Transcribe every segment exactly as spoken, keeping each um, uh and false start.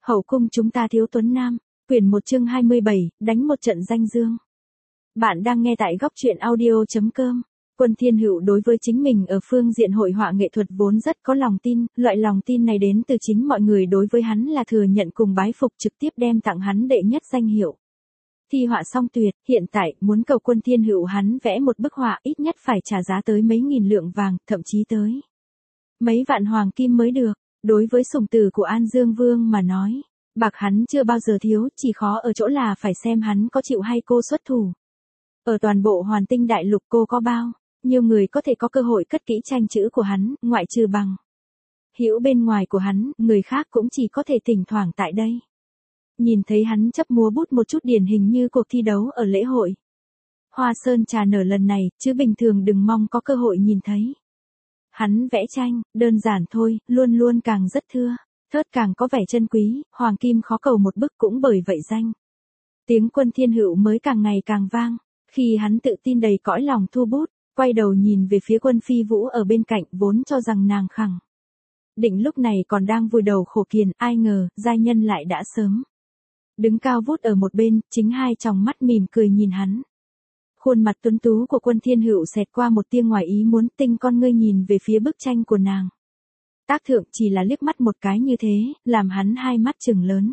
Hậu cung chúng ta thiếu tuấn nam, quyển một chương hai mươi bảy, đánh một trận danh dương. Bạn đang nghe tại góc truyện audio chấm com. Quân Thiên Hựu đối với chính mình ở phương diện hội họa nghệ thuật vốn rất có lòng tin, loại lòng tin này đến từ chính mọi người đối với hắn là thừa nhận cùng bái phục, trực tiếp đem tặng hắn đệ nhất danh hiệu. Thi họa song tuyệt, hiện tại muốn cầu Quân Thiên Hựu hắn vẽ một bức họa ít nhất phải trả giá tới mấy nghìn lượng vàng, thậm chí tới mấy vạn hoàng kim mới được. Đối với sủng tử của An Dương Vương mà nói, bạc hắn chưa bao giờ thiếu, chỉ khó ở chỗ là phải xem hắn có chịu hay cô xuất thủ. Ở toàn bộ Hoàn Tinh Đại Lục cô có bao nhiều người có thể có cơ hội cất kỹ tranh chữ của hắn, ngoại trừ bằng hữu bên ngoài của hắn, người khác cũng chỉ có thể thỉnh thoảng tại đây nhìn thấy hắn chấp múa bút một chút, điển hình như cuộc thi đấu ở lễ hội Hoa Sơn trà nở lần này, chứ bình thường đừng mong có cơ hội nhìn thấy. Hắn vẽ tranh, đơn giản thôi, luôn luôn càng rất thưa, thớt càng có vẻ chân quý, hoàng kim khó cầu một bức cũng bởi vậy danh. Tiếng Quân Thiên Hựu mới càng ngày càng vang, khi hắn tự tin đầy cõi lòng thu bút, quay đầu nhìn về phía Quân Phi Vũ ở bên cạnh, vốn cho rằng nàng khẳng định lúc này còn đang vùi đầu khổ kiền, ai ngờ, giai nhân lại đã sớm đứng cao vút ở một bên, chính hai tròng mắt mỉm cười nhìn hắn. Khuôn mặt tuấn tú của Quân Thiên Hựu xẹt qua một tia ngoài ý muốn, tinh con ngươi nhìn về phía bức tranh của nàng. Tác thượng chỉ là liếc mắt một cái như thế, làm hắn hai mắt trừng lớn.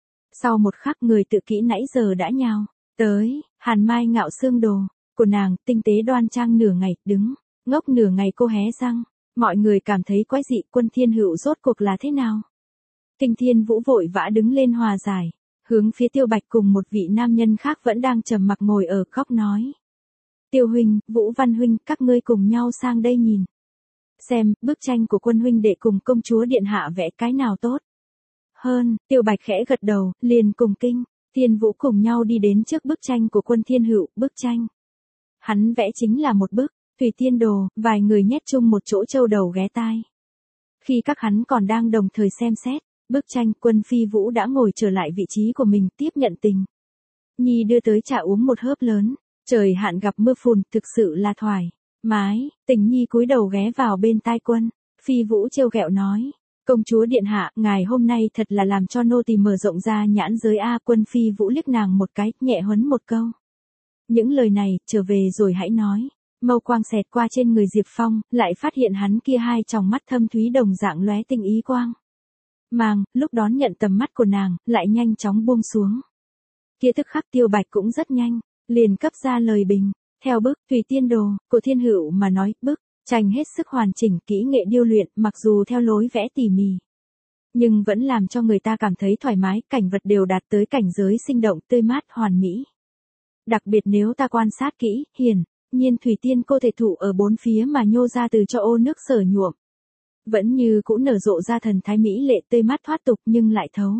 Sau một khắc, người tự kỹ nãy giờ đã nhào tới, hàn mai ngạo xương đồ của nàng, tinh tế đoan trang nửa ngày, đứng ngốc nửa ngày cô hé răng. Mọi người cảm thấy quái dị, Quân Thiên Hựu rốt cuộc là thế nào? Kinh Thiên Vũ vội vã đứng lên hòa giải, hướng phía Tiêu Bạch cùng một vị nam nhân khác vẫn đang trầm mặc ngồi ở góc nói. Tiêu huynh, Vũ Văn huynh, các ngươi cùng nhau sang đây nhìn xem, bức tranh của Quân huynh đệ cùng công chúa điện hạ vẽ cái nào tốt hơn. Tiêu Bạch khẽ gật đầu, liền cùng Kinh Thiên Vũ cùng nhau đi đến trước bức tranh của Quân Thiên Hựu. Bức tranh hắn vẽ chính là một bức Thủy Tiên Đồ, vài người nhét chung một chỗ châu đầu ghé tai. Khi các hắn còn đang đồng thời xem xét bức tranh, Quân Phi Vũ đã ngồi trở lại vị trí của mình, tiếp nhận tình nhi đưa tới trà uống một hớp lớn. Trời hạn gặp mưa phùn, thực sự là thoải mái. Tình nhi cúi đầu ghé vào bên tai Quân Phi Vũ trêu ghẹo nói, công chúa điện hạ, ngài hôm nay thật là làm cho nô tỳ mở rộng ra nhãn giới a. Quân Phi Vũ liếc nàng một cái, nhẹ huấn một câu. Những lời này, trở về rồi hãy nói. Mâu quang xẹt qua trên người Diệp Phong, lại phát hiện hắn kia hai tròng mắt thâm thúy đồng dạng lóe tinh ý quang mang, lúc đón nhận tầm mắt của nàng, lại nhanh chóng buông xuống. Kia tức khắc Tiêu Bạch cũng rất nhanh liền cấp ra lời bình. Theo bức Thủy Tiên Đồ của Thiên Hựu mà nói, bức tranh hết sức hoàn chỉnh, kỹ nghệ điêu luyện, mặc dù theo lối vẽ tỉ mỉ, nhưng vẫn làm cho người ta cảm thấy thoải mái, cảnh vật đều đạt tới cảnh giới sinh động, tươi mát, hoàn mỹ. Đặc biệt nếu ta quan sát kỹ, hiển nhiên Thủy Tiên cô thể thụ ở bốn phía mà nhô ra từ cho ô nước sở nhuộm, vẫn như cũ nở rộ ra thần thái mỹ lệ, tươi mát thoát tục, nhưng lại thấu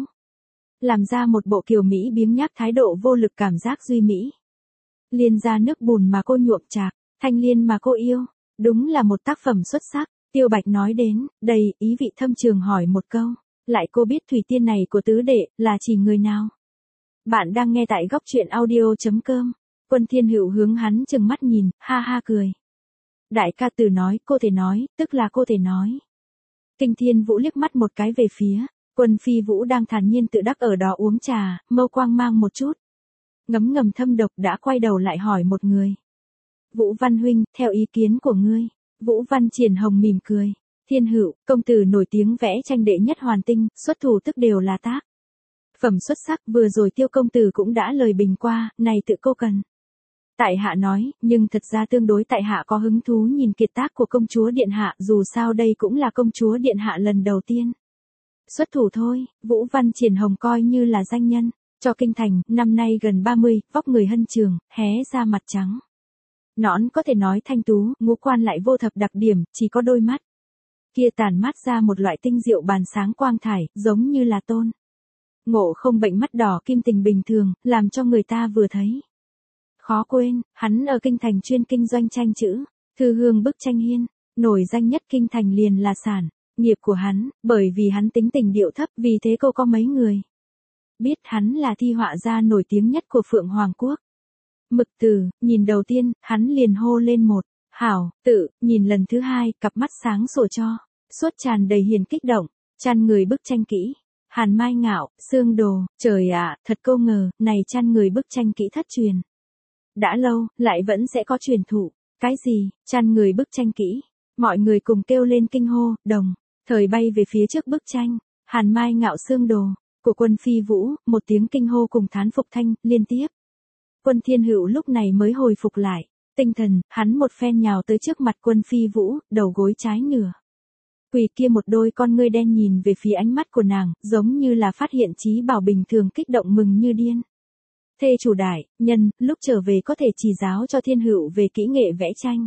làm ra một bộ kiều mỹ biếng nhác, thái độ vô lực, cảm giác duy mỹ. Liên ra nước bùn mà cô nhuộm chạc, thanh liên mà cô yêu, đúng là một tác phẩm xuất sắc. Tiêu Bạch nói đến đây, ý vị thâm trường hỏi một câu, lại cô biết Thủy Tiên này của tứ đệ là chỉ người nào? Bạn đang nghe tại góc truyện audio chấm com. Quân Thiên Hựu hướng hắn chừng mắt nhìn, ha ha cười. Đại ca từ nói, cô thể nói, tức là cô thể nói. Kinh Thiên Vũ liếc mắt một cái về phía Quân Phi Vũ đang thản nhiên tự đắc ở đó uống trà, mâu quang mang một chút ngấm ngầm thâm độc, đã quay đầu lại hỏi một người. Vũ Văn huynh, theo ý kiến của ngươi? Vũ Văn Triển Hồng mỉm cười. Thiên Hựu, công tử nổi tiếng vẽ tranh đệ nhất Hoàn Tinh, xuất thủ tức đều là tác phẩm xuất sắc, vừa rồi Tiêu công tử cũng đã lời bình qua, này tự cô cần tại hạ nói, nhưng thật ra tương đối tại hạ có hứng thú nhìn kiệt tác của công chúa điện hạ, dù sao đây cũng là công chúa điện hạ lần đầu tiên xuất thủ thôi. Vũ Văn Triển Hồng coi như là danh nhân cho kinh thành, năm nay gần ba mươi, vóc người hân trường, hé ra mặt trắng nõn, có thể nói thanh tú, ngũ quan lại vô thập đặc điểm, chỉ có đôi mắt kia tản mát ra một loại tinh diệu bàn sáng quang thải, giống như là tôn ngộ không bệnh mắt đỏ kim tình bình thường, làm cho người ta vừa thấy khó quên. Hắn ở kinh thành chuyên kinh doanh tranh chữ, thư hương bức tranh hiên, nổi danh nhất kinh thành liền là sản nghiệp của hắn, bởi vì hắn tính tình điệu thấp, vì thế cô có mấy người biết hắn là thi họa gia nổi tiếng nhất của Phượng Hoàng Quốc. Mực Từ, nhìn đầu tiên, hắn liền hô lên một hảo tự, nhìn lần thứ hai, cặp mắt sáng sủa cho suốt tràn đầy hiền kích động, tràn người bức tranh kỹ Hàn Mai Ngạo, Sương Đồ, trời ạ, thật cô ngờ, này chăn người bức tranh kỹ thất truyền. Đã lâu, lại vẫn sẽ có truyền thụ. Cái gì, chăn người bức tranh kỹ? Mọi người cùng kêu lên kinh hô, đồng, thời bay về phía trước bức tranh. Hàn Mai Ngạo Sương Đồ, của Quân Phi Vũ, một tiếng kinh hô cùng thán phục thanh, liên tiếp. Quân Thiên Hữu lúc này mới hồi phục lại. Tinh thần, hắn một phen nhào tới trước mặt Quân Phi Vũ, đầu gối trái nửa. Quỳ kia một đôi con ngươi đen nhìn về phía ánh mắt của nàng, giống như là phát hiện trí bảo bình thường kích động mừng như điên. Thê chủ đại, nhân, lúc trở về có thể chỉ giáo cho Thiên Hữu về kỹ nghệ vẽ tranh.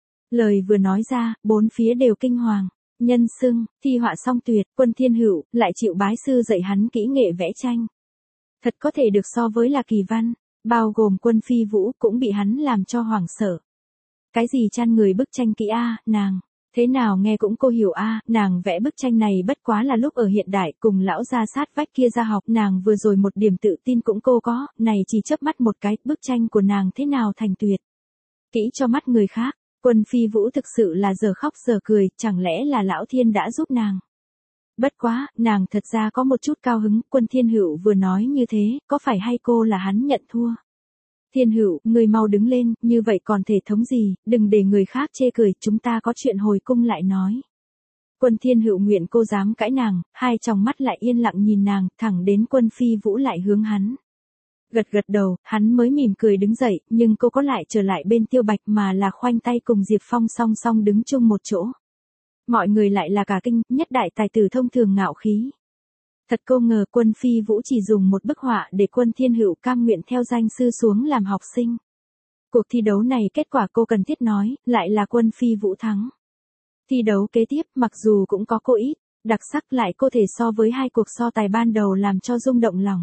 Lời vừa nói ra, bốn phía đều kinh hoàng. Nhân xưng, thi họa song tuyệt, Quân Thiên Hữu, lại chịu bái sư dạy hắn kỹ nghệ vẽ tranh. Thật có thể được so với là kỳ văn, bao gồm Quân Phi Vũ cũng bị hắn làm cho hoảng sợ. Cái gì chăn người bức tranh kỹ a, nàng, thế nào nghe cũng cô hiểu a, nàng vẽ bức tranh này bất quá là lúc ở hiện đại cùng lão gia sát vách kia ra học, nàng vừa rồi một điểm tự tin cũng cô có, này chỉ chớp mắt một cái, bức tranh của nàng thế nào thành tuyệt. Kỹ cho mắt người khác. Quân Phi Vũ thực sự là giờ khóc giờ cười, chẳng lẽ là lão thiên đã giúp nàng. Bất quá, nàng thật ra có một chút cao hứng, Quân Thiên Hữu vừa nói như thế, có phải hay cô là hắn nhận thua. Thiên Hữu, người mau đứng lên, như vậy còn thể thống gì, đừng để người khác chê cười, chúng ta có chuyện hồi cung lại nói. Quân Thiên Hữu nguyện cô dám cãi nàng, hai tròng mắt lại yên lặng nhìn nàng, thẳng đến Quân Phi Vũ lại hướng hắn. Gật gật đầu, hắn mới mỉm cười đứng dậy, nhưng cô có lại trở lại bên Tiêu Bạch mà là khoanh tay cùng Diệp Phong song song đứng chung một chỗ. Mọi người lại là cả kinh, nhất đại tài tử thông thường ngạo khí. Thật cô ngờ Quân Phi Vũ chỉ dùng một bức họa để Quân Thiên Hữu cam nguyện theo danh sư xuống làm học sinh. Cuộc thi đấu này kết quả cô cần thiết nói, lại là Quân Phi Vũ thắng. Thi đấu kế tiếp mặc dù cũng có cô ít, đặc sắc lại có thể so với hai cuộc so tài ban đầu làm cho rung động lòng.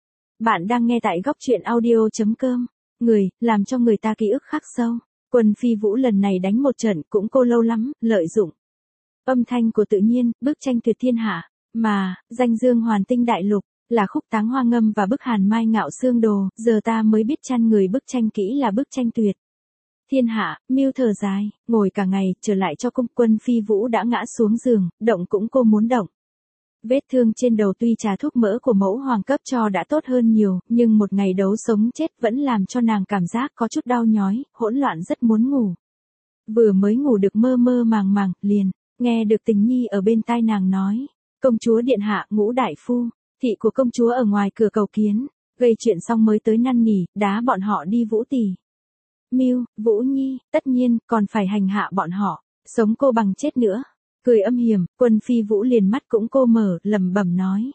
Bạn đang nghe tại góc truyện audio.com. Người, làm cho người ta ký ức khắc sâu. Quân Phi Vũ lần này đánh một trận cũng cô lâu lắm, lợi dụng. Âm thanh của tự nhiên, bức tranh tuyệt thiên hạ. Mà, danh dương hoàn tinh đại lục, là khúc táng hoa ngâm và bức Hàn Mai Ngạo Sương Đồ. Giờ ta mới biết chăn người bức tranh kỹ là bức tranh tuyệt. Thiên hạ, Miêu thở dài, ngồi cả ngày, trở lại cho cung. Quân Phi Vũ đã ngã xuống giường, động cũng cô muốn động. Vết thương trên đầu tuy trà thuốc mỡ của mẫu hoàng cấp cho đã tốt hơn nhiều, nhưng một ngày đấu sống chết vẫn làm cho nàng cảm giác có chút đau nhói, hỗn loạn rất muốn ngủ. Vừa mới ngủ được mơ mơ màng màng, liền, nghe được Tình Nhi ở bên tai nàng nói. Công chúa điện hạ Ngũ đại phu, thị của công chúa ở ngoài cửa cầu kiến, gây chuyện xong mới tới năn nỉ, đá bọn họ đi Vũ tỷ. Miêu, Vũ Nhi, tất nhiên, còn phải hành hạ bọn họ, sống cô bằng chết nữa. Cười âm hiểm, Quân Phi Vũ liền mắt cũng cô mở, lẩm bẩm nói.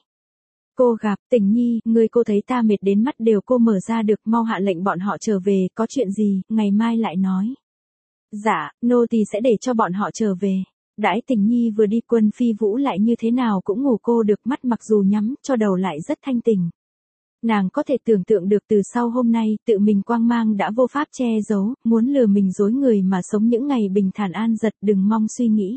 Cô gặp, Tình Nhi, người cô thấy ta mệt đến mắt đều cô mở ra được, mau hạ lệnh bọn họ trở về, có chuyện gì, ngày mai lại nói. Dạ, nô tỳ sẽ để cho bọn họ trở về. Đãi Tình Nhi vừa đi, Quân Phi Vũ lại như thế nào cũng ngủ cô được, mắt mặc dù nhắm, cho đầu lại rất thanh tình. Nàng có thể tưởng tượng được từ sau hôm nay, tự mình quang mang đã vô pháp che giấu, muốn lừa mình dối người mà sống những ngày bình thản an giật, đừng mong suy nghĩ.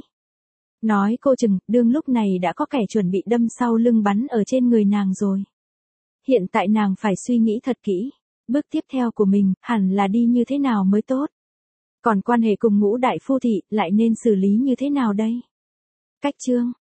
Nói cô chừng, đương lúc này đã có kẻ chuẩn bị đâm sau lưng bắn ở trên người nàng rồi. Hiện tại nàng phải suy nghĩ thật kỹ, bước tiếp theo của mình, hẳn là đi như thế nào mới tốt. Còn quan hệ cùng Ngũ đại phu thị, lại nên xử lý như thế nào đây? Cách chương.